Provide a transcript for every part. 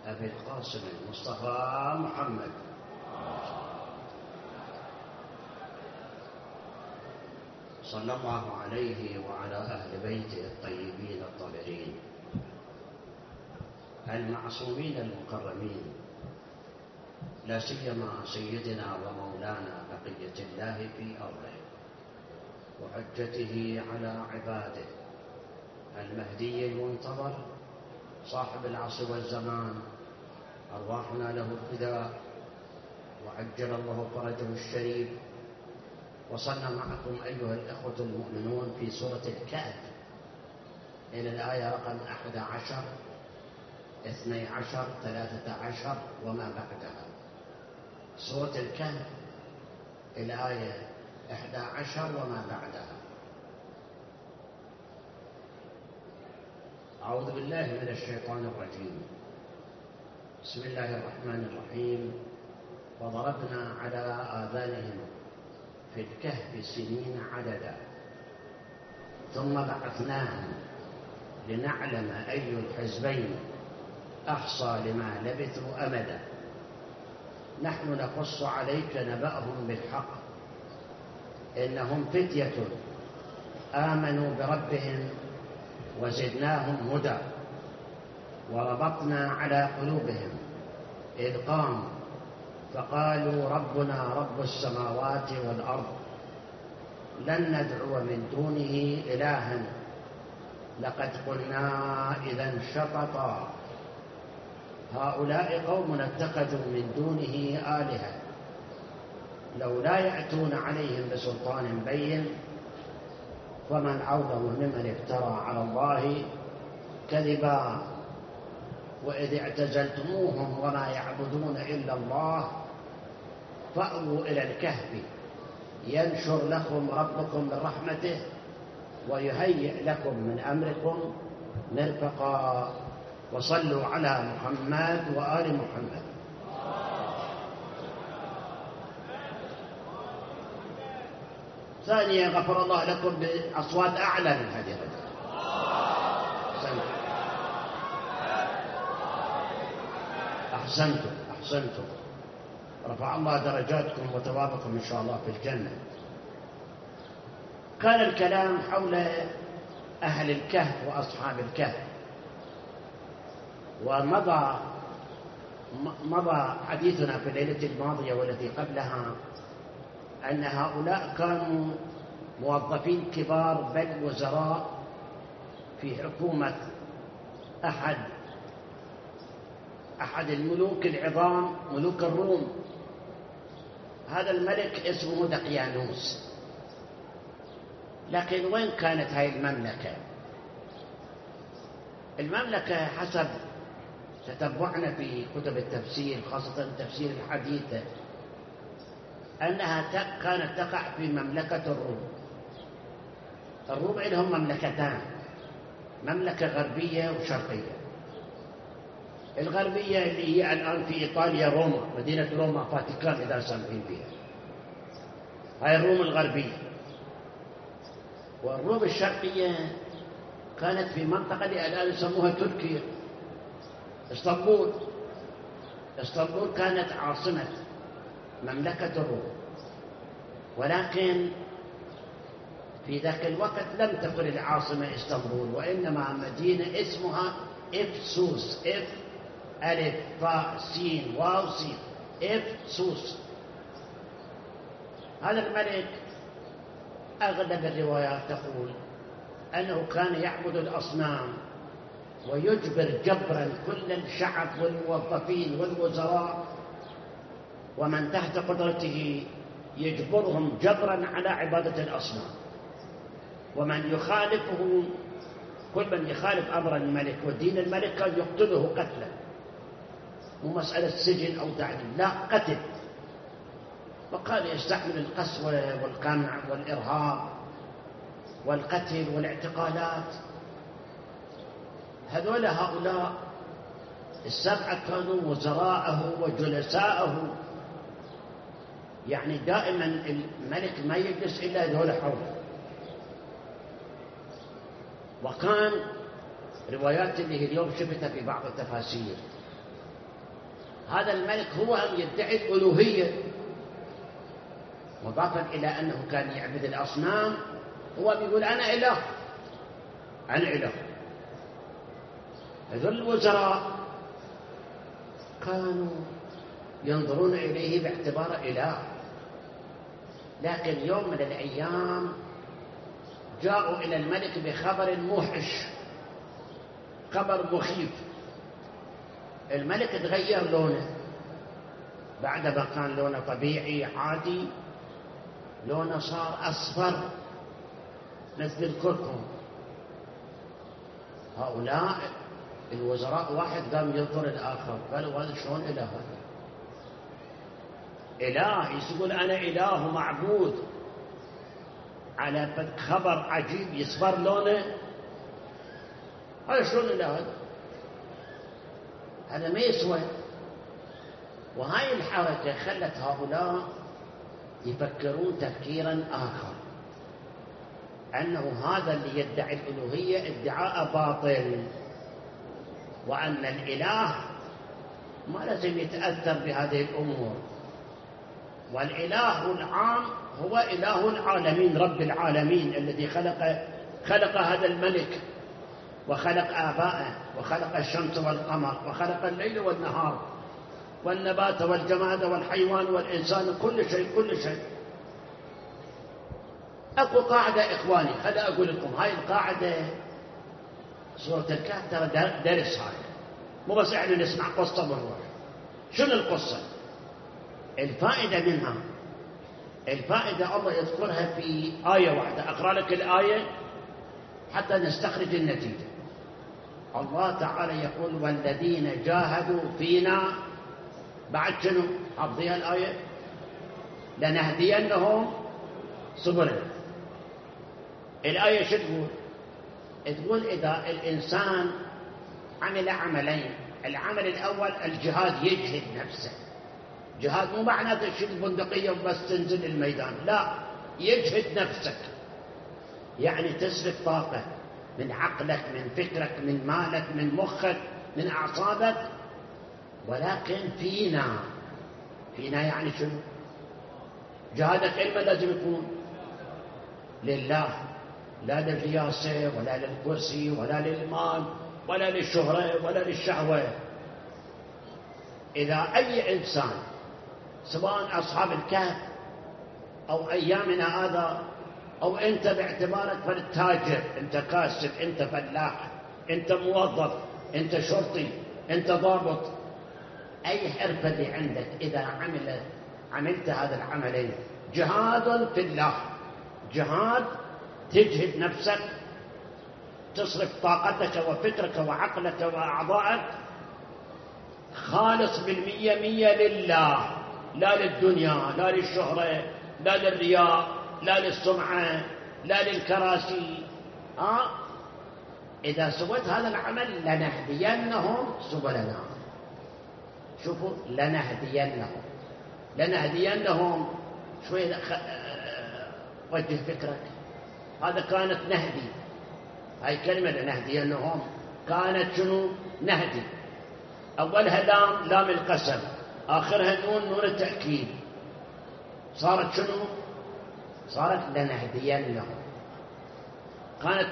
أبي القاسم المصطفى محمد صلى الله عليه وعلى أهل بيته الطيبين الطاهرين المعصومين المكرمين، لا سيما سيدنا ومولانا بقية الله في أرضه وحجته على عباده، المهدي المنتظر صاحب العصر والزمان، أرواحنا له الفداء وعجل الله فرجه الشريف. وصلنا معكم أيها الإخوة المؤمنون في سورة الكهف إلى الآية رقم 11 12 13 وما بعدها. سورة الكهف الآية 11 وما بعدها. أعوذ بالله من الشيطان الرجيم. بسم الله الرحمن الرحيم. وضربنا على آذانهم في الكهف سنين عددا ثم بعثناهم لنعلم أي الحزبين أحصى لما لبثوا أمدا نحن نقص عليك نبأهم بالحق إنهم فتية آمنوا بربهم وزدناهم هدى وربطنا على قلوبهم إذ قاموا فقالوا ربنا رب السماوات والأرض لن ندعو من دونه إلها لقد قلنا إذا شططا هؤلاء قوم اتخذوا من دونه آلهة لولا يأتون عليهم بسلطان بين فمن أظلم ممن افترى على الله كذبا وإذ اعتزلتموهم وما يعبدون إلا الله فأووا إلى الكهف ينشر لكم ربكم من رحمته ويهيئ لكم من أمركم مرفقا. وصلوا على محمد وآل محمد. ثانيا غفر الله لكم بأصوات أعلى من هذه الرجال. أحسنتم. رفع الله درجاتكم وثوابكم إن شاء الله في الجنة. كان الكلام حول أهل الكهف وأصحاب الكهف، ومضى حديثنا في الليلة الماضية والتي قبلها أن هؤلاء كانوا موظفين كبار بل وزراء في حكومة أحد الملوك العظام، ملوك الروم. هذا الملك اسمه دقيانوس. لكن وين كانت هاي المملكة حسب تتبعنا في كتب التفسير خاصة التفسير الحديث أنها كانت تقع في مملكة الروم. الروم لهم مملكتان، مملكة غربية وشرقية. الغربية اللي هي الآن في إيطاليا روما، مدينة روما فاتيكان إذا سامعين بها، هاي الروم الغربية. والروم الشرقية كانت في منطقة اللي الآن يسموها تركيا، اسطنبول كانت عاصمة مملكة الروم. ولكن في ذاك الوقت لم تكن العاصمة اسطنبول، وإنما مدينة اسمها إفسوس، إف ألف فاء سين واو سين، إفسوس. هذا الملك أغلب الروايات تقول أنه كان يعبد الأصنام ويجبر جبرا كل الشعب والموظفين والوزراء ومن تحت قدرته يجبرهم جبرا على عبادة الأصنام. ومن يخالفه، كل من يخالف أمر الملك ودين الملك كان يقتله قتلا، مو مسألة سجن أو تعذيب، لا قتل. وكان يستحمل القسوة والقمع والإرهاب والقتل والاعتقالات. هؤلاء السبعة كانوا وزراءه وجلساءه، يعني دائما الملك ما يجلس إلا ذولا حوله. وكان روايات اللي اليوم شفتها في بعض التفاسير هذا الملك هو يدعي الألوهية، مضافا إلى أنه كان يعبد الأصنام، هو بيقول أنا إله، أنا إله. هذول الوزراء كانوا ينظرون إليه باعتبار إله، لكن يوم من الأيام جاءوا إلى الملك بخبر موحش، خبر مخيف. الملك تغير لونه، بعد ما كان لونه طبيعي عادي لونه صار أصفر مثل الكركم. هؤلاء الوزراء واحد قام ينظر الآخر قالوا هذا شلون إله؟ هذا إله يقول أنا إله معبود على خبر عجيب يصفر لونه؟ هذا شلون إله؟ هذا ما يسوى. وهاي الحركة خلت هؤلاء يفكرون تفكيرا آخر، أنه هذا اللي يدعي الألوهية ادعاء باطل، وأن الإله ما لازم يتأثر بهذه الأمور، والإله العام هو إله العالمين، رب العالمين الذي خلق هذا الملك، وخلق آباءه، وخلق الشمس والقمر، وخلق الليل والنهار، والنبات والجماد والحيوان والإنسان، كل شيء كل شيء. أكو قاعدة إخواني، هذا أقول لكم، هاي القاعدة سورة الكهف ترى درس، هاي مو بس يعني نسمع قصة بالروح. شنو القصة؟ الفائدة منها، الفائدة الله يذكرها في آية واحدة، أقرأ لك الآية حتى نستخرج النتيجة. الله تعالى يقول والذين جاهدوا فينا، بعد شنو؟ حافظيها الآية، لنهدينهم سبلنا. الآية شو تقول؟ تقول إذا الإنسان عمل عملين، العمل الأول الجهاد، يجهد نفسه. جهاد مو معناته تشيل البندقية وبس تنزل الميدان، لا، يجهد نفسك، يعني تصرف طاقة من عقلك، من فكرك، من مالك، من مخك، من أعصابك. ولكن فينا يعني شنو؟ جهادك إما لازم يكون لله، لا للرياسة ولا للكرسي ولا للمال ولا للشهرة ولا للشهوة. إذا أي إنسان سواء أصحاب الكهف أو أيامنا هذا، أو أنت باعتبارك فرد تاجر، أنت كاسب، أنت فلاح، أنت موظف، أنت شرطي، أنت ضابط، أي حرفة اللي عندك، إذا عملت هذا العملين، جهاد في الله، جهاد تجهد نفسك، تصرف طاقتك وفكرك وعقلك وأعضائك خالص بالمية مية لله، لا للدنيا، لا للشهرة، لا للرياء، لا للسمعة، لا للكراسي. إذا سويت هذا العمل لنهدينهم سبلنا. شوفوا، لنهدينهم شوية، وجه فكرك. هذا كانت نهدي، هاي كلمة لنهدينهم كانت شنو؟ نهدي. أولها لام القسم، آخرها نون التأكيد، صارت شنو؟ صارت لنهدينهم. كانت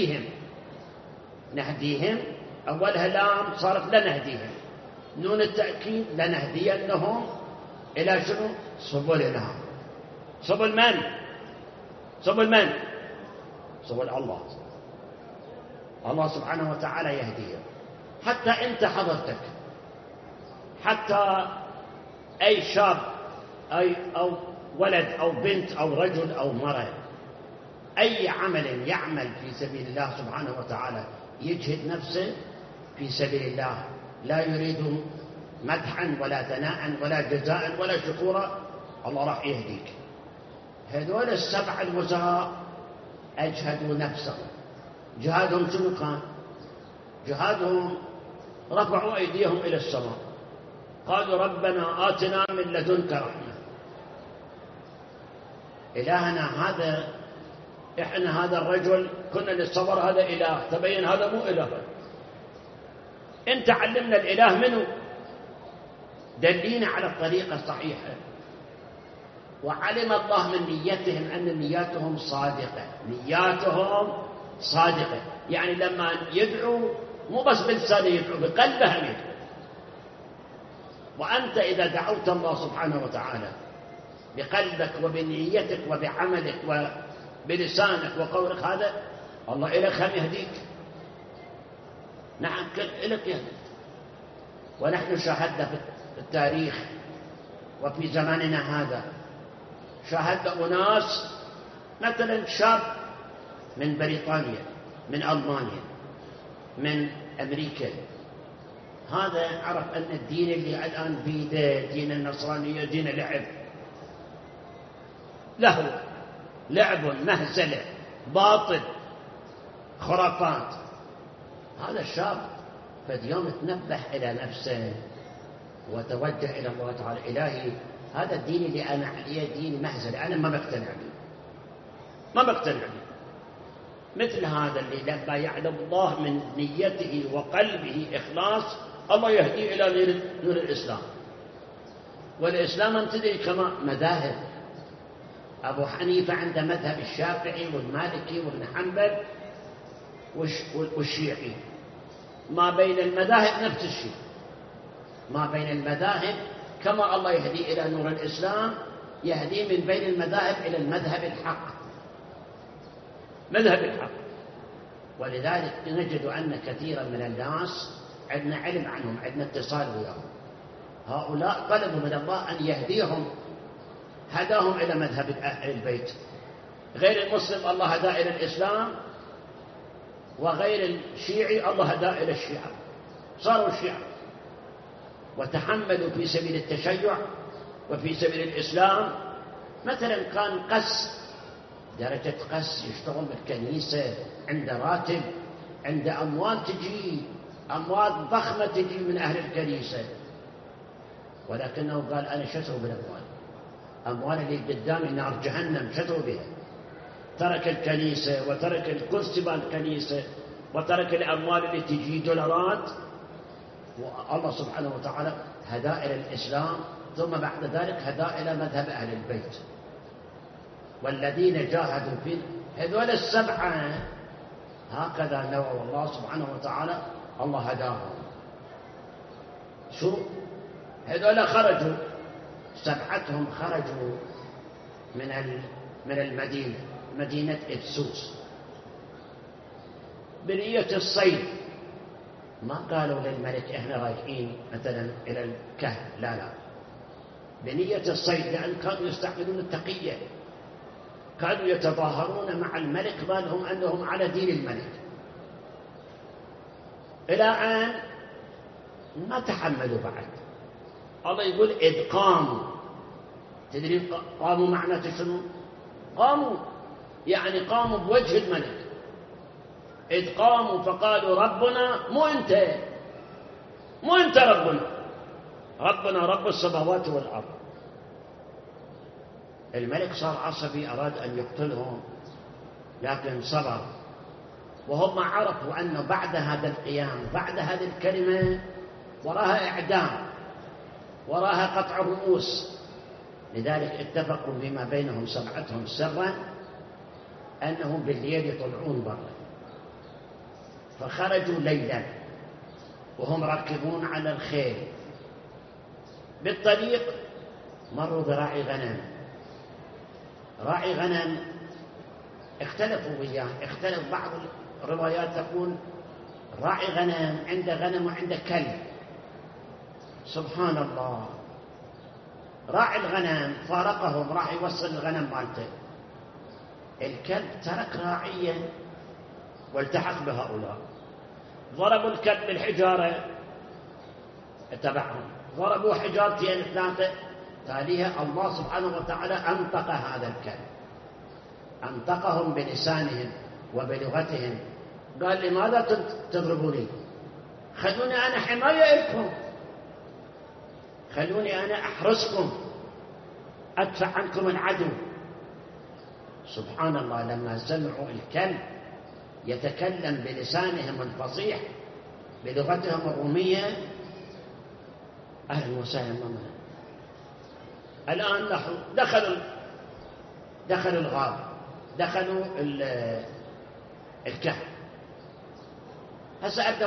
نهديهم، أولها لام صارت لنهديهم، نون التأكيد لنهدينهم إلى شنو؟ سبلنا. سبل من؟ سبل من؟ سبل الله. الله سبحانه وتعالى يهديهم. حتى أنت حضرتك، حتى أي شاب أو ولد أو بنت أو رجل أو مرأة، أي عمل يعمل في سبيل الله سبحانه وتعالى، يجهد نفسه في سبيل الله، لا يريد مدحا ولا ثناء ولا جزاء ولا شكورا، الله راح يهديك. هذول السبع الوزراء أجهدوا نفسهم. جهادهم شنو كان؟ جهادهم رفعوا أيديهم إلى السماء، قالوا ربنا آتنا من لدنك رحمة. إلهنا هذا، إحنا هذا الرجل كنا نتصور هذا إله، تبين هذا مو إله. أنت علمنا الإله منه، دلينا على الطريقة الصحيحة. وعلم الله من نيتهم أن نياتهم صادقة، نياتهم صادقة، يعني لما يدعو مو بس بلسانه يدعو، بقلبه يدعو. وأنت إذا دعوت الله سبحانه وتعالى بقلبك وبنيتك وبعملك وبلسانك وقولك، هذا الله إلك هم يهديك. نعم إلك يهديك. ونحن شاهدنا في التاريخ وفي زماننا هذا، شاهدنا أناس مثلا شاب من بريطانيا، من ألمانيا، من أمريكا، هذا عرف أن الدين اللي الآن بيده دين النصرانية دين لعب، له لعب مهزلة باطل خرافات. هذا الشاب فد يوم تنبه إلى نفسه وتوجه إلى الله تعالى: إلهي هذا الدين اللي أنا عليه دين مهزلة، أنا ما بقتنع به، ما بقتنع به. مثل هذا اللي لما يعلم الله من نيته وقلبه إخلاص، الله يهديه إلى نور الإسلام. والإسلام أن تدري كما مذاهب، أبو حنيفة عنده مذهب الشافعي والمالكي وابن حنبل والشيعي، ما بين المذاهب نفس الشيء، ما بين المذاهب كما الله يهدي إلى نور الإسلام يهدي من بين المذاهب إلى المذهب الحق، مذهب الحق. ولذلك نجد أن كثيرا من الناس عندنا علم عنهم، عندنا اتصال وياهم، هؤلاء طلبوا من الله أن يهديهم، هداهم إلى مذهب أهل البيت. غير المسلم الله هداه إلى الإسلام، وغير الشيعي الله هداه إلى الشيعة، صاروا الشيعة وتحملوا في سبيل التشيع وفي سبيل الإسلام. مثلا كان قس، درجة قس، يشتغل بالكنيسة، عنده راتب، عنده أموال تجي، أموال ضخمة تجي من أهل الكنيسة، ولكنه قال: أنا شتروا بالأموال، أموال اللي قدامي نار جهنم شتروا بها. ترك الكنيسة وترك الكرسي بالكنيسة وترك الأموال اللي تجي دولارات، والله سبحانه وتعالى هدى إلى الإسلام، ثم بعد ذلك هدى إلى مذهب أهل البيت. والذين جاهدوا في هذول السبعة هكذا نوعوا الله سبحانه وتعالى، الله هداهم. شو هذول خرجوا، سبعتهم خرجوا من المدينة، مدينة إفسوس، بنية الصيد. ما قالوا للملك إحنا رايحين مثلا إلى الكهف، لا لا، بنية الصيد، لأن كانوا يستعملون التقية، كانوا يتظاهرون مع الملك بأنهم أنهم على دين الملك، إلى أن ما تحملوا بعد. الله يقول: إذ قاموا. تدري قاموا معناته شنو؟ قاموا يعني قاموا بوجه الملك. إذ قاموا فقالوا: ربنا مو أنت، مو أنت ربنا، ربنا رب السماوات والأرض. الملك صار عصبي، أراد أن يقتلهم، لكن صبر. وهم عرفوا أنه بعد هذا القيام، بعد هذه الكلمة، وراها إعدام، وراها قطع رؤوس. لذلك اتفقوا فيما بينهم سبعتهم سرا أنهم بالليل يطلعون برا. فخرجوا ليلا وهم راكبون على الخيل، بالطريق مروا براعي غنم. راعي غنم اختلفوا وياه، اختلف بعض الروايات تقول راعي غنم عنده غنم وعنده كلب. سبحان الله، راعي الغنم فارقهم، راح يوصل الغنم مالته، الكلب ترك راعيا والتحق بهؤلاء. ضربوا الكلب بالحجارة، اتبعهم، ضربوا حجارتين ثلاثة، تاليها الله سبحانه وتعالى أنطق هذا الكلب، أنطقهم بلسانهم وبلغتهم. قال: لماذا تضربوني؟ خلوني أنا حماية لكم، خلوني أنا أحرسكم، أدفع عنكم العدو. سبحان الله، لما سمعوا الكلب يتكلم بلسانهم الفصيح بلغتهم الرومية، أهلا وسهلا ماما. الآن دخلوا الغار، دخلوا الكهف. هسه أريد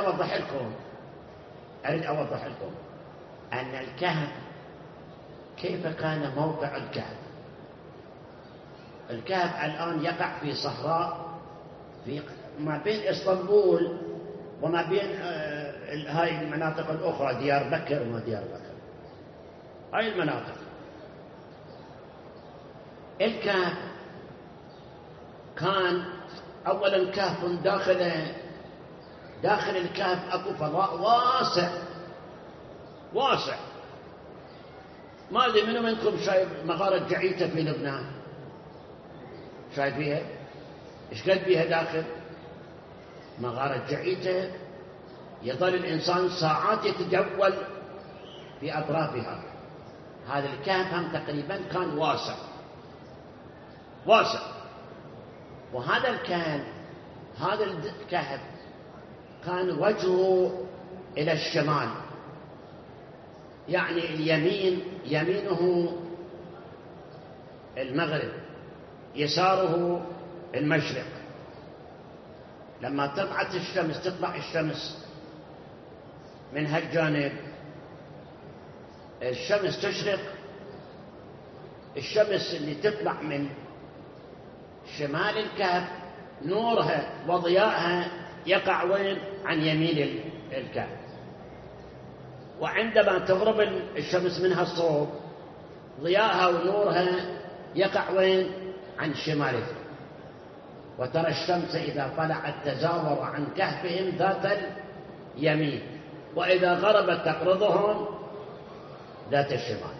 أوضح لكم أن الكهف كيف كان موقع الكهف. الكهف الآن يقع في صحراء في ما بين إسطنبول وما بين هاي المناطق الأخرى، ديار بكر وما ديار بكر، هاي المناطق. الكهف كان أولا كهف داخل الكهف أكو فضاء واسع. ما أدري منو منكم شايف مغارة جعيتة في لبنان؟ شايفيها؟ إيش قد بيها داخل؟ مغارة جعيتة يظل الإنسان ساعات يتجول في أطرافها. هذا الكهف هم تقريبا كان واسع. وهذا الكهف كان وجهه إلى الشمال، يعني يمينه المغرب، يساره المشرق. لما تطلع الشمس من هالجانب، الشمس تشرق. الشمس اللي تطلع من شمال الكهف نورها وضيائها يقع وين؟ عن يمين الكهف. وعندما تغرب الشمس منها الصوب، ضيائها ونورها يقع وين؟ عن شمالها. وترى الشمس إذا طلعت تزاور عن كهفهم ذات اليمين، وإذا غربت تقرضهم ذات الشمال.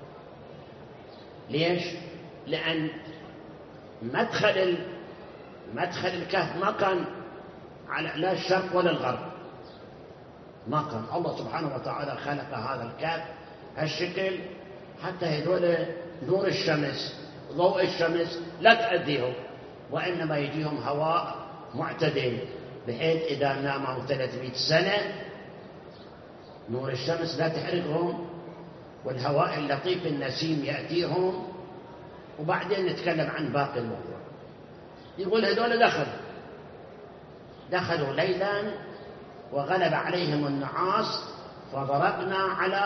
ليش؟ لأن مدخل الكهف ما كان على لا الشرق ولا الغرب، ما كان. الله سبحانه وتعالى خلق هذا الكهف هالشكل حتى هذول نور الشمس، ضوء الشمس لا تأذيهم، وإنما يجيهم هواء معتدل، بحيث إذا ناموا 300 سنة نور الشمس لا تحرقهم، والهواء اللطيف النسيم يأتيهم. وبعدين نتكلم عن باقي الموضوع. يقول هذول دخلوا ليلا وغلب عليهم النعاس فضربنا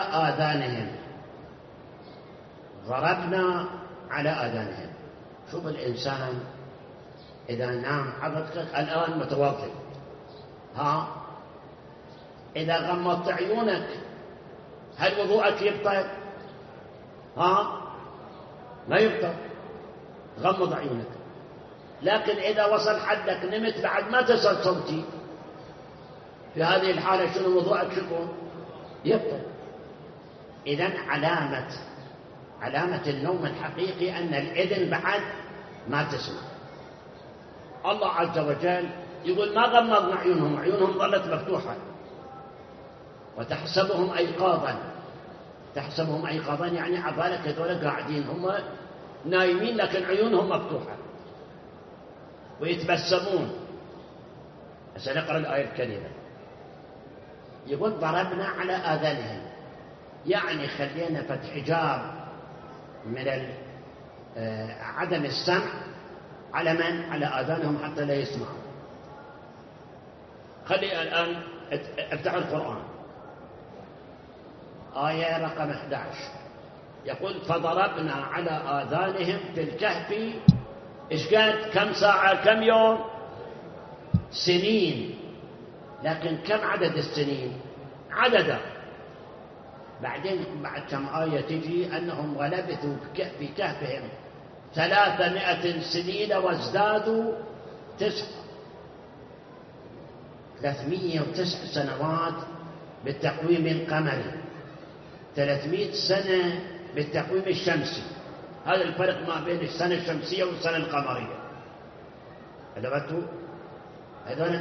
على آذانهم. شوف الإنسان إذا نام حضرتك الآن متوضئ، إذا غمضت عيونك هل وضوءك يبطل؟ ما يبطل، غمض عيونك. لكن إذا وصل حدك نمت بعد ما تصل صوتي، في هذه الحالة شنو وضوءك؟ شكون؟ يبطل. إذن علامة النوم الحقيقي أن الإذن بعد ما تسمع. الله عز وجل يقول ما غمضنا عيونهم ظلت مفتوحة. وتحسبهم أيقاظا يعني عبالك هذول قاعدين هم نايمين لكن عيونهم مفتوحة ويتبسمون. سنقرأ الآية الكريمة. يقول ضربنا على آذانهم، يعني خلينا فتح حجاب من عدم السمع على من؟ على آذانهم حتى لا يسمعوا. خلي الآن افتحوا القرآن، آية رقم 11. يقول فضربنا على آذانهم في الكهف إيش قد؟ كم ساعة؟ كم يوم؟ سنين. لكن كم عدد السنين؟ عددا. بعدين بعد كم آية تجي أنهم ولبثوا في كهفهم 300 سنين وازدادوا 309 سنوات بالتقويم القمري، 300 سنة بالتقويم الشمسي. هذا الفرق ما بين السنة الشمسية والسنة القمرية. هذول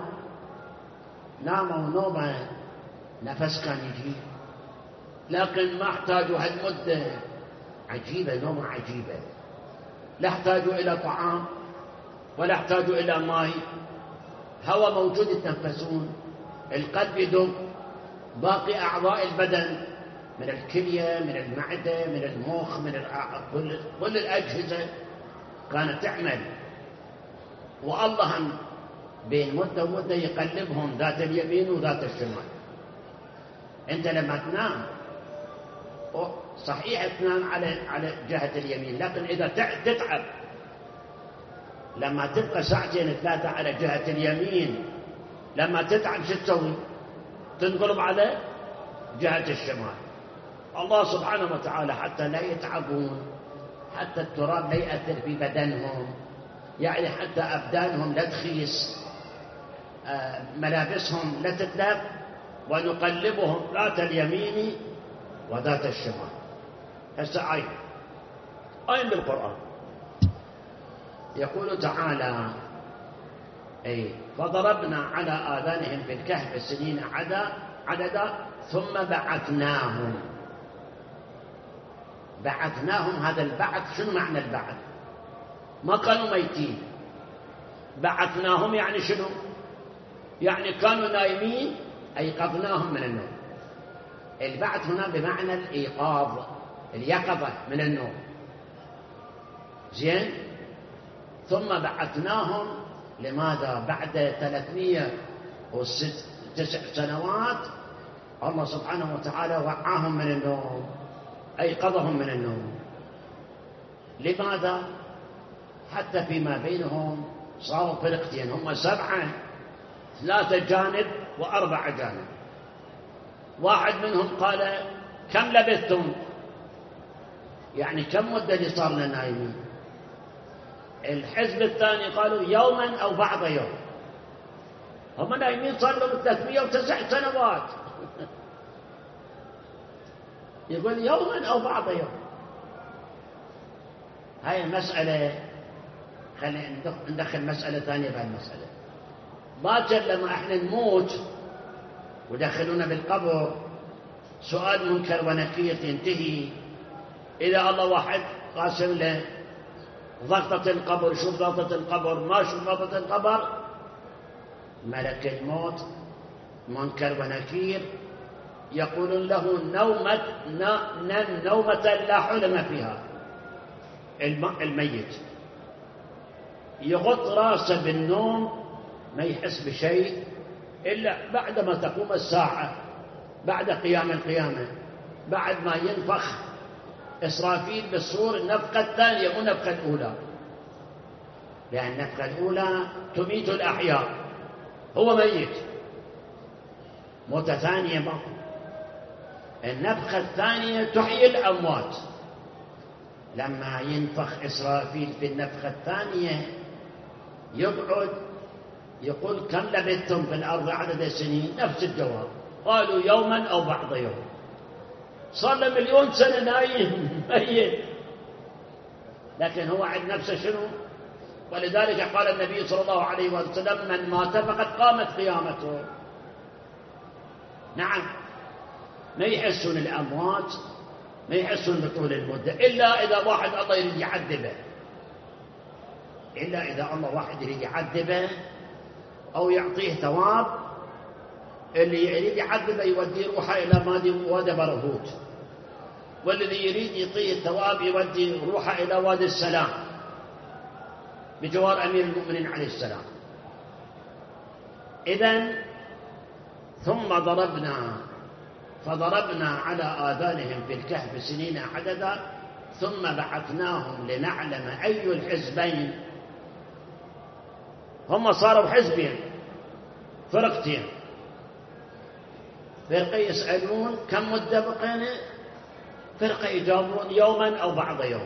ناموا نومة نفس كان يجي، لكن ما احتاجوا هالمدة عجيبة، نومة عجيبة. لا احتاجوا إلى طعام ولا احتاجوا إلى ماء، هواء موجود يتنفسون، القلب يدق، باقي أعضاء البدن من الكلية، من المعدة، من المخ، من كل الأجهزة كانت تعمل. والله بين مدة ومدة يقلبهم ذات اليمين وذات الشمال. أنت لما تنام صحيح تنام على جهة اليمين، لكن إذا تتعب لما تبقى ساعتين ثلاثة على جهة اليمين، لما تتعب شو تسوي؟ تنقلب على جهة الشمال. الله سبحانه وتعالى حتى لا يتعبون، حتى التراب لا يأثر في بدنهم، يعني حتى أبدانهم لا تخيس، ملابسهم لا تتلف، ونقلبهم ذات اليمين وذات الشمال. هسه آية بالقرآن يقول تعالى: فضربنا على آذانهم في الكهف سنين عددا ثم بعثناهم. هذا البعث شنو معنى البعث؟ ما كانوا ميتين، بعثناهم يعني شنو؟ يعني كانوا نايمين أيقظناهم من النوم. البعث هنا بمعنى الإيقاظ، اليقظة من النوم. زين؟ ثم بعثناهم لماذا؟ بعد 309 سنوات الله سبحانه وتعالى وعاهم من النوم، أيقظهم من النوم. لماذا؟ حتى فيما بينهم صاروا فرقتين، هم 7، 3 جانب و4 جانب. واحد منهم قال: كم لبثتم؟ يعني كم مدة اللي صارنا نايمين؟ الحزب الثاني قالوا: يوما أو بعض يوم. هم نايمين صار لهم 309 سنوات. يقول يوما أو بعض يوم. هاي المسألة خلينا ندخل مسألة ثانية بهالمسألة. باكر لما احنا نموت ودخلونا بالقبر، سؤال منكر ونكير تنتهي. إذا الله واحد قاسم له ضغطة القبر، شوف ضغطة القبر، ما شوف ضغطة القبر، ملك الموت منكر ونكير يقولون له: نومة لا حلم فيها. الميت يغط راسه بالنوم، ما يحس بشيء إلا بعدما تقوم الساعة، بعد قيام القيامة، بعد ما ينفخ إسرافيل بالصور النفخة الثانية مو النفخة الأولى، لأن النفخة الأولى تميت الأحياء، هو ميت، موتة ثانية ماكو. النفخة الثانية تحيي الأموات. لما ينفخ إسرافيل في النفخة الثانية يقعد يقول: كم لبثتم في الأرض عدد السنين؟ نفس الجواب، قالوا: يوما أو بعض يوم. صار له 1,000,000 سنة نايم ميت، لكن هو عند نفسه شنو؟ ولذلك قال النبي صلى الله عليه وسلم: من مات فقد قامت قيامته. نعم، ما يحسون الأموات، ما يحسون بطول المدة، إلا إذا واحد الله يريد يعذبه، إلا إذا الله واحد يريد يعذبه أو يعطيه ثواب. اللي يريد يعذبه يودي روحه إلى وادي برهوت، والذي يريد يعطيه الثواب يودي روحه إلى وادي السلام بجوار أمير المؤمنين عليه السلام. إذن ثم فضربنا على آذانهم في الكهف سنين عددا ثم بعثناهم لنعلم أي الحزبين. هم صاروا حزبين، فرقتين. فرقة يسألون: كم مدة بقينا؟ فرقة يجاوبون: يوما أو بعض يوم.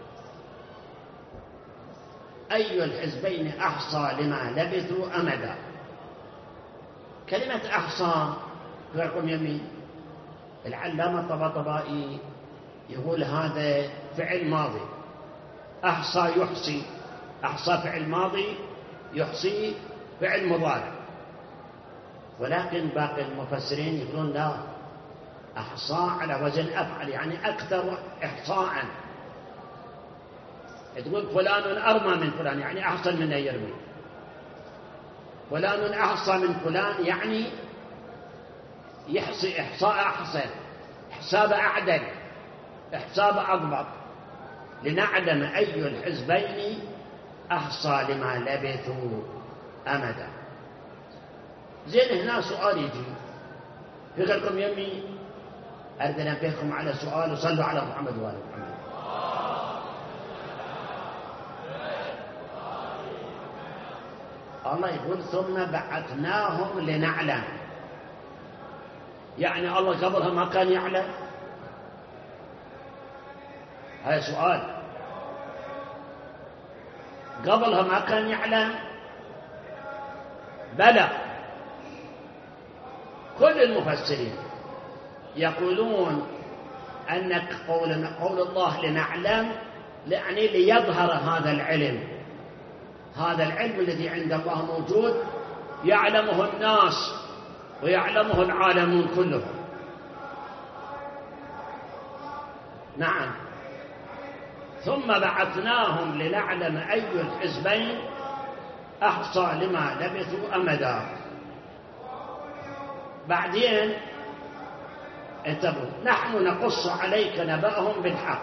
أي الحزبين أحصى لما لبثوا أمدا. كلمة أحصى فرقم يمين. العلامة الطباطبائي يقول هذا فعل ماضي، أحصى يحصي، أحصى فعل ماضي، يحصي فعل مضارع. ولكن باقي المفسرين يقولون لا، أحصى على وزن أفعل، يعني أكثر إحصاء. تقول فلان أرمى من فلان، يعني أحسن من يرمي. فلان أحصى من فلان، يعني يحصي إحصاء أحسن، حساب أعدل، حساب أضبط، لنعلم أي الحزبين أحصى لما لبثوا أمدا. زين، هنا سؤال يجي في غيركم يمي، أريد أن أنبهكم على سؤال، وصلوا على محمد وآل محمد. الله يقول ثم بعثناهم لنعلم، يعني الله قبلها ما كان يعلم؟ هذا سؤال. قبلها ما كان يعلم؟ بلى، كل المفسرين يقولون أن قول الله لنعلم يعني ليظهر هذا العلم، هذا العلم الذي عند الله موجود يعلمه الناس ويعلمه العالمون كلهم. نعم، ثم بعثناهم لنعلم أي الحزبين أحصى لما لبثوا أمدا. بعدين انتبهوا، نحن نقص عليك نبأهم بالحق.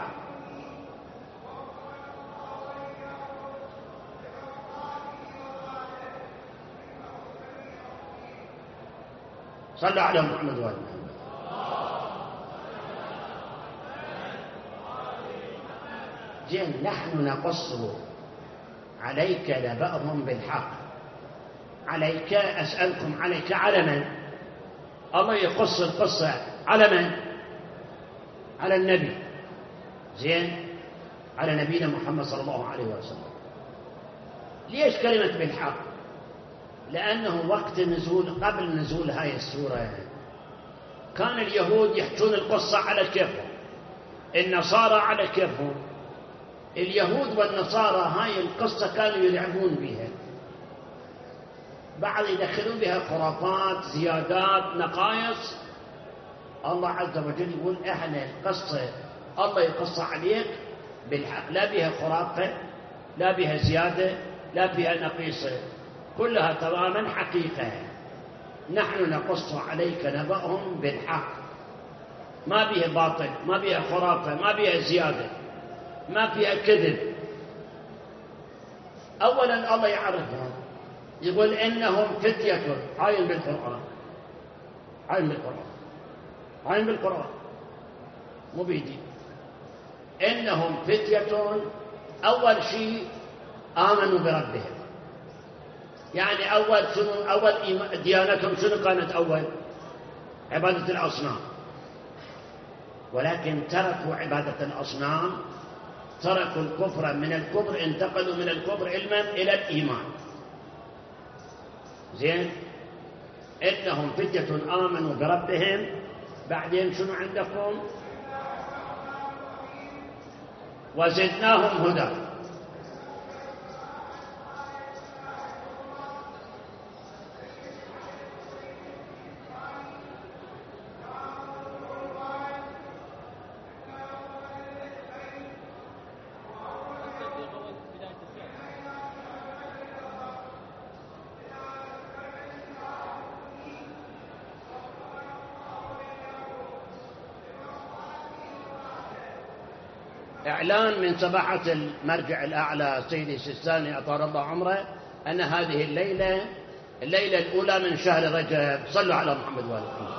صلوا على محمد وآل محمد. جئنا نحن نقص عليك نبأهم بالحق. عليك، أسألكم عليك على من؟ الله يقص القصة على من؟ على النبي. زين، على نبينا محمد صلى الله عليه وسلم. ليش كلمة بالحق؟ لأنه وقت النزول، قبل نزول هاي السورة، كان اليهود يحكون القصة على كيفهم، النصارى على كيفهم. اليهود والنصارى هاي القصة كانوا يلعبون بها، بعض يدخلون بها خرافات، زيادات، نقائص. الله عز وجل يقول احنا القصة الله يقص عليك بالحق، لا بها خرافة، لا بها زيادة، لا بها نقيصة، كلها تماما حقيقة. نحن نقص عليك نبأهم بالحق، ما بها باطل، ما بها خرافة، ما بها زيادة، ما فيها كذب. أولا الله يعرفهم، يقول إنهم فتية. عاين بالقرآن، عاين بالقرآن، عاين بالقرآن، مو بيدي. إنهم فتية، أول شيء آمنوا بربهم. يعني أول شنو؟ أول ديانتهم شنو كانت؟ أول عبادة الأصنام، ولكن تركوا عبادة الأصنام، تركوا الكفر، من الكفر انتقلوا من الكفر علما إلى الإيمان. زين، إنهم فتية آمنوا بربهم. بعدين شنو عندكم؟ وزدناهم هدى. إعلان من سماحة المرجع الأعلى سيدي السيستاني أطال الله عمره أن هذه الليلة الأولى من شهر رجب. صلوا على محمد وآل محمد.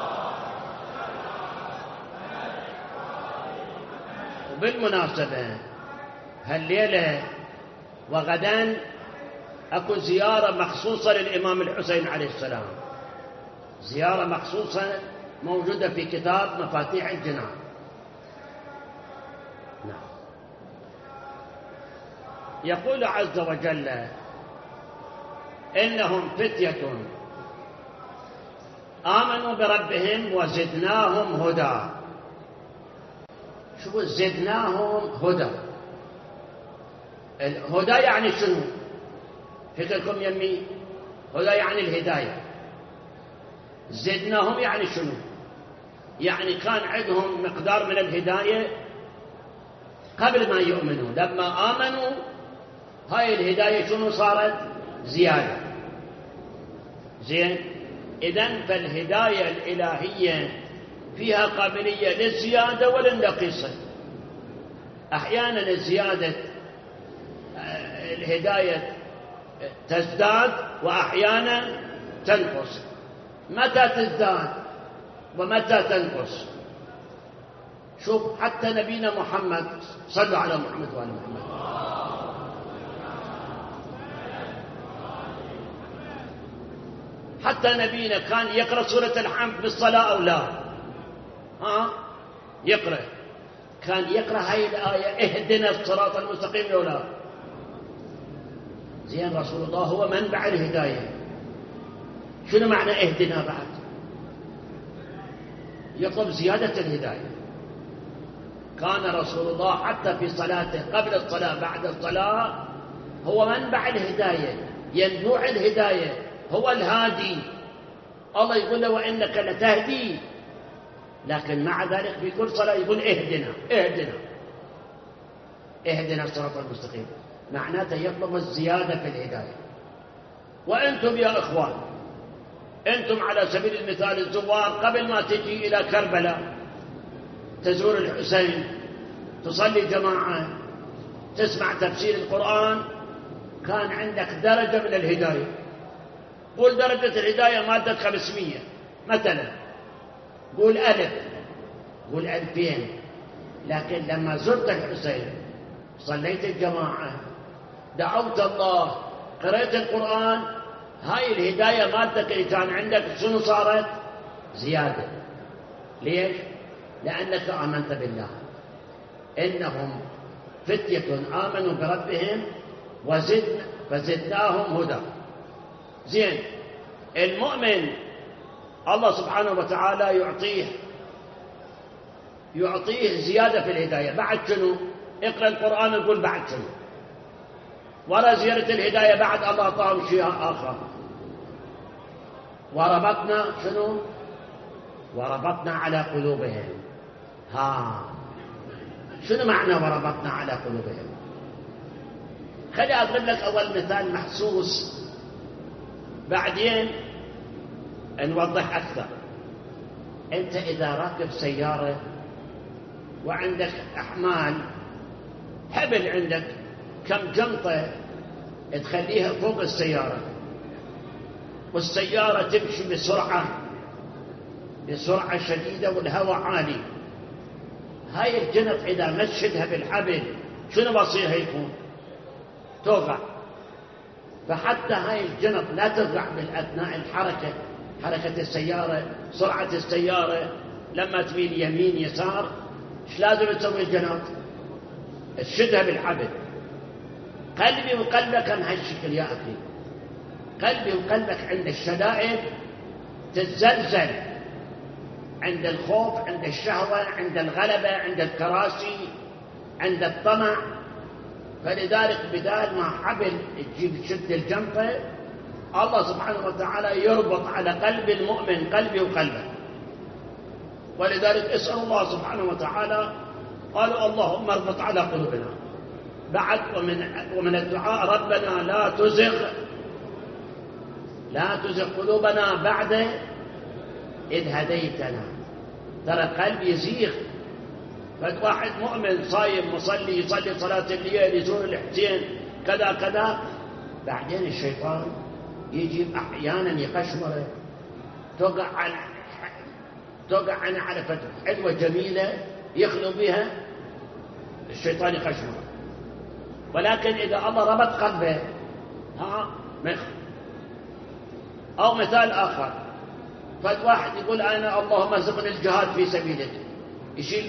وبالمناسبة هالليلة وغدا أكو زيارة مخصوصة للإمام الحسين عليه السلام، زيارة مخصوصة موجودة في كتاب مفاتيح الجنان. يقول عز وجل إنهم فتية آمنوا بربهم وزدناهم هدى. شو زدناهم هدى؟ الهدى يعني شنو؟ فكركم يمي؟ هدى يعني الهداية. زدناهم يعني شنو؟ يعني كان عندهم مقدار من الهداية قبل ما يؤمنوا، لما آمنوا هاي الهداية شنو صارت؟ زيادة. زين، إذن فالهداية الإلهية فيها قابلية للزيادة وللنقيصة. أحيانا الزيادة الهداية تزداد وأحيانا تنقص. متى تزداد ومتى تنقص؟ شوف حتى نبينا محمد، صلوا على محمد وآل محمد، حتى نبينا كان يقرأ سورة الحمد بالصلاة أو لا؟ يقرأ، كان يقرأ هاي الآية اهدنا الصراط المستقيم أو لا؟ زين، رسول الله هو منبع الهداية. شنو معنى اهدنا بعد؟ يطلب زيادة الهداية. كان رسول الله حتى في صلاته قبل الصلاة بعد الصلاة هو منبع الهداية، ينبوع الهداية، هو الهادي. الله يقول له وإنك لتهدي، لكن مع ذلك في كل صلاة يقول اهدنا اهدنا اهدنا الصراط المستقيم، معناته يطلب الزيادة في الهداية. وأنتم يا إخوان، أنتم على سبيل المثال الزوار، قبل ما تجي إلى كربلاء تزور الحسين، تصلي جماعة، تسمع تفسير القرآن، كان عندك درجة من الهداية. قول درجة الهداية مادة 500 مثلا، قول 1000، قول 2000. لكن لما زرت الحسين، صليت الجماعة، دعوت الله، قرأت القرآن، هاي الهداية مادتك اللي كان عندك شنو صارت؟ زيادة. ليش؟ لأنك آمنت بالله، إنهم فتية آمنوا بربهم فزدناهم هدى. زين، المؤمن الله سبحانه وتعالى يعطيه زيادة في الهداية. بعد شنو؟ اقرأ القرآن يقول بعد شنو؟ ولا زيادة الهداية بعد الله أعطاهم شيء آخر. وربطنا شنو؟ وربطنا على قلوبهم. شنو معنى وربطنا على قلوبهم؟ خلي أضرب لك أول مثال محسوس، بعدين نوضح أكثر. أنت إذا راكب سيارة وعندك أحمال، حبل عندك، كم جنطة تخليها فوق السيارة، والسيارة تمشي بسرعة شديدة والهواء عالي، هاي الجنط إذا مشدها بالحبل شنو بصير؟ هيكون توقع. فحتى هاي الجنط لا توقع بالأثناء الحركة، حركة السيارة، سرعة السيارة، لما تميل يمين يسار، ايش لازم تسوي الجنط؟ تشدها بالحبل. قلبي وقلبك عن هالشكل يا أخي، قلبي وقلبك عند الشدائد تتزلزل، عند الخوف، عند الشهوة، عند الغلبة، عند الكراسي، عند الطمع. فلذلك بدال ما حبل تجيب شد الجنطة، الله سبحانه وتعالى يربط على قلب المؤمن، قلبي وقلبه. ولذلك اسأل الله سبحانه وتعالى، قالوا اللهم اربط على قلوبنا. بعد ومن الدعاء ربنا لا تزغ قلوبنا بعد إذ هديتنا. ترى قلب يزيغ. فواحد مؤمن صايم مصلي، يصلي صلاة الليل، يزور الحسين، كذا كذا، بعدين الشيطان يجي أحيانا يقشمره، توقع عنه على حلوة جميلة يخلو بها، الشيطان يقشمره. ولكن إذا الله ربط قلبه ما يخلو. أو مثال آخر، فواحد يقول أنا اللهم ارزقني الجهاد في سبيلك، يشيل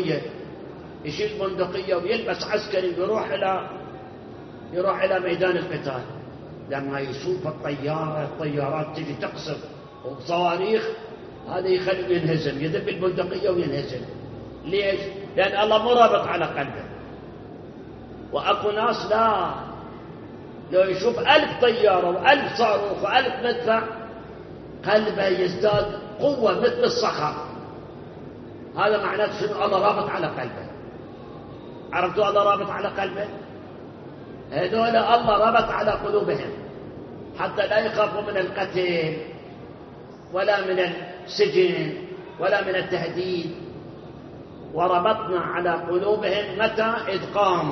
بندقية ويلبس عسكري ويروح إلى ميدان القتال. لما يشوف الطيارات تجي تقصف وصواريخ، هذا يخليه ينهزم، يذب البندقية وينهزم. ليش؟ لأن الله مرابط على قلبه. وأكو ناس لا، لو يشوف 1000 طيارة و1000 صاروخ و1000 مدفع، قلبه يزداد قوة مثل الصخر. هذا معناته شنو؟ الله رابط على قلبه. عرفتوا الله رابط على قلبه؟ هذول الله ربط على قلوبهم حتى لا يخافوا من القتل ولا من السجن ولا من التهديد. وربطنا على قلوبهم متى؟ إذ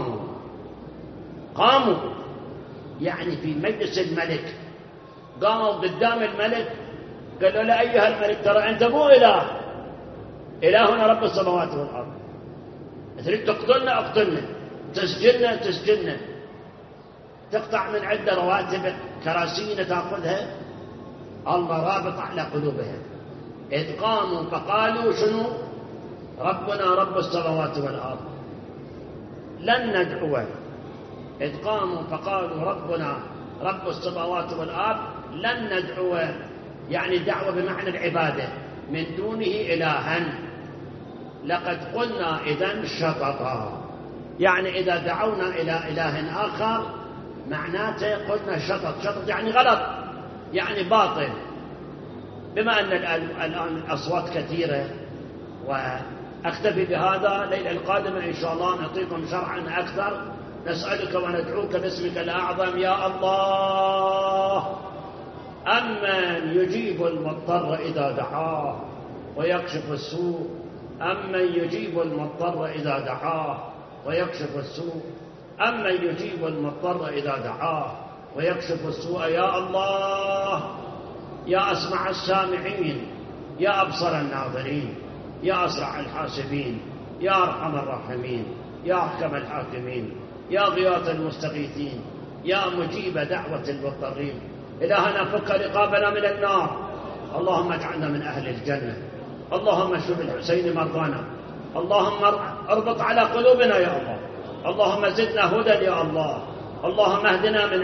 قاموا يعني في مجلس الملك، قاموا قدام الملك قالوا له أيها الملك ترى أنت مو إلهنا رب السماوات والأرض، تريد تقتلنا اقتلنا، تسجننا، تقطع من عندنا رواتب كراسينا تأخذها. الله رابط على قلوبهم. إذ قاموا فقالوا شنو؟ ربنا رب السماوات والأرض لن ندعو. إذ قاموا فقالوا ربنا رب السماوات والأرض لن ندعو، يعني دعوة بمعنى العبادة، من دونه إلها. لقد قلنا إذن شططا، يعني إذا دعونا إلى إله آخر معناته قلنا شطط يعني غلط، يعني باطل. بما أن الآن الأصوات كثيرة وأكتفي بهذا، الليلة القادمة إن شاء الله نعطيكم شرعا أكثر. نسألك وندعوك باسمك الأعظم يا الله، أمن يجيب المضطر إذا دعاه ويكشف السوء، أمن يجيب المضطر إذا دعاه ويكشف السوء، أمن يجيب المضطر إذا دعاه ويكشف السوء. يا الله، يا أسمع السامعين، يا أبصر الناظرين، يا أسرع الحاسبين، يا أرحم الراحمين، يا أحكم الحاكمين، يا غياث المستغيثين، يا مجيب دعوة المضطرين. إلهنا فك رقابنا من النار، اللهم اجعلنا من أهل الجنة. اللهم اشف الحسين مرضانا، اللهم اربط على قلوبنا يا الله، اللهم زدنا هدى يا الله، اللهم اهدنا من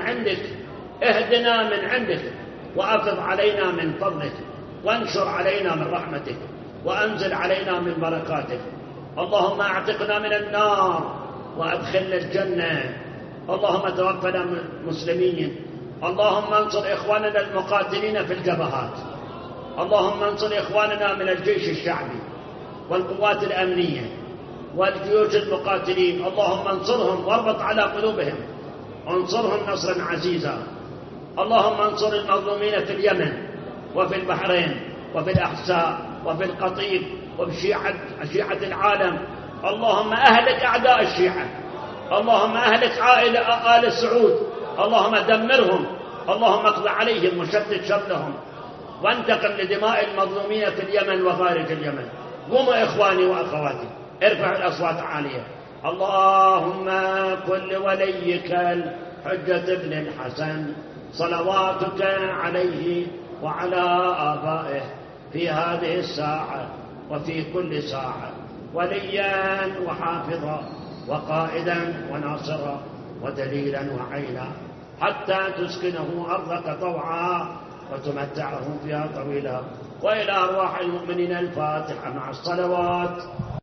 عندك وأفض علينا من فضلك، وانشر علينا من رحمتك، وأنزل علينا من بركاتك. اللهم اعتقنا من النار وأدخلنا الجنة. اللهم توفنا مسلمين. اللهم انصر إخواننا المقاتلين في الجبهات، اللهم انصر إخواننا من الجيش الشعبي والقوات الأمنية والجيوش المقاتلين، اللهم انصرهم واربط على قلوبهم، انصرهم نصرا عزيزا. اللهم انصر المظلومين في اليمن وفي البحرين وفي الأحساء وفي القطيف وفي شيعة العالم. اللهم أهلك أعداء الشيعة، اللهم أهلك آل سعود، اللهم دمرهم، اللهم اقض عليهم وشتت شملهم، وانتقم لدماء المظلومين في اليمن وخارج اليمن. قوموا إخواني وأخواتي، ارفعوا الأصوات عالية. اللهم كن لوليك الحجة بن الحسن صلواتك عليه وعلى آبائه في هذه الساعة وفي كل ساعة وليا وحافظا وقائدا وناصرا ودليلا وعينا، حتى تسكنه أرضك طوعا وتمتعه فيها طويلا. وإلى أرواح المؤمنين الفاتحة مع الصلوات.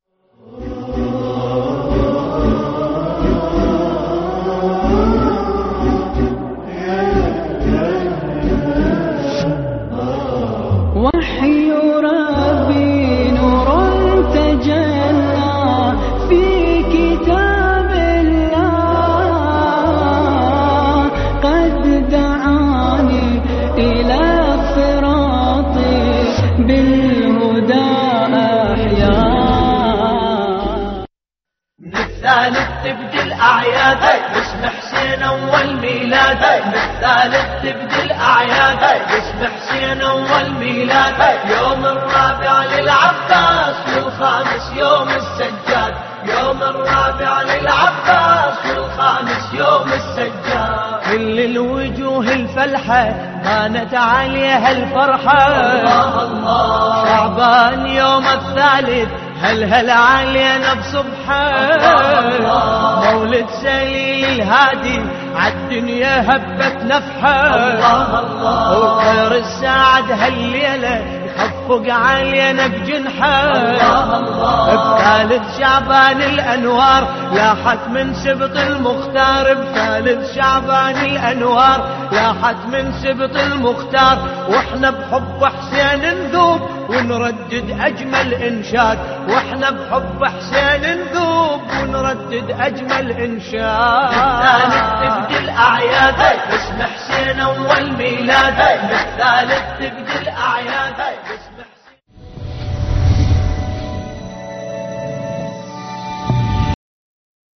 وحي ربي نور تجلى في كتاب الله، قد دعاني إلى الصراط بالهدى أحيا. من الثالث تبدي الأعياد باسم حسين أول ميلاد، من الثالث تبدي الأعياد باسم حسين أول ميلاد، يوم الرابع للعباس والخامس يوم السجاد، يوم الرابع للعباس والخامس يوم السجاد. كل الوجوه الفلحة بانت عليها الفرحة، الله الله شعبان يوم الثالث هل علينا بصبحه، مولد سليل الهادي عالدنيا هبت نفحه، الله الله وخير السعد هالليلة يخفق علينا بجنحه، الله الله بثالث شعبان الأنوار لاحت من سبط المختار، بثالث شعبان الأنوار لاحت من سبط المختار، واحنا بحب حسين نذوب ونردد أجمل إنشاد، واحنا بحب حسين نذوب ونردد أجمل إنشاد. الثالث تبدي الأعياد باسم حسين أول ميلاد، الثالث تبدي الأعياد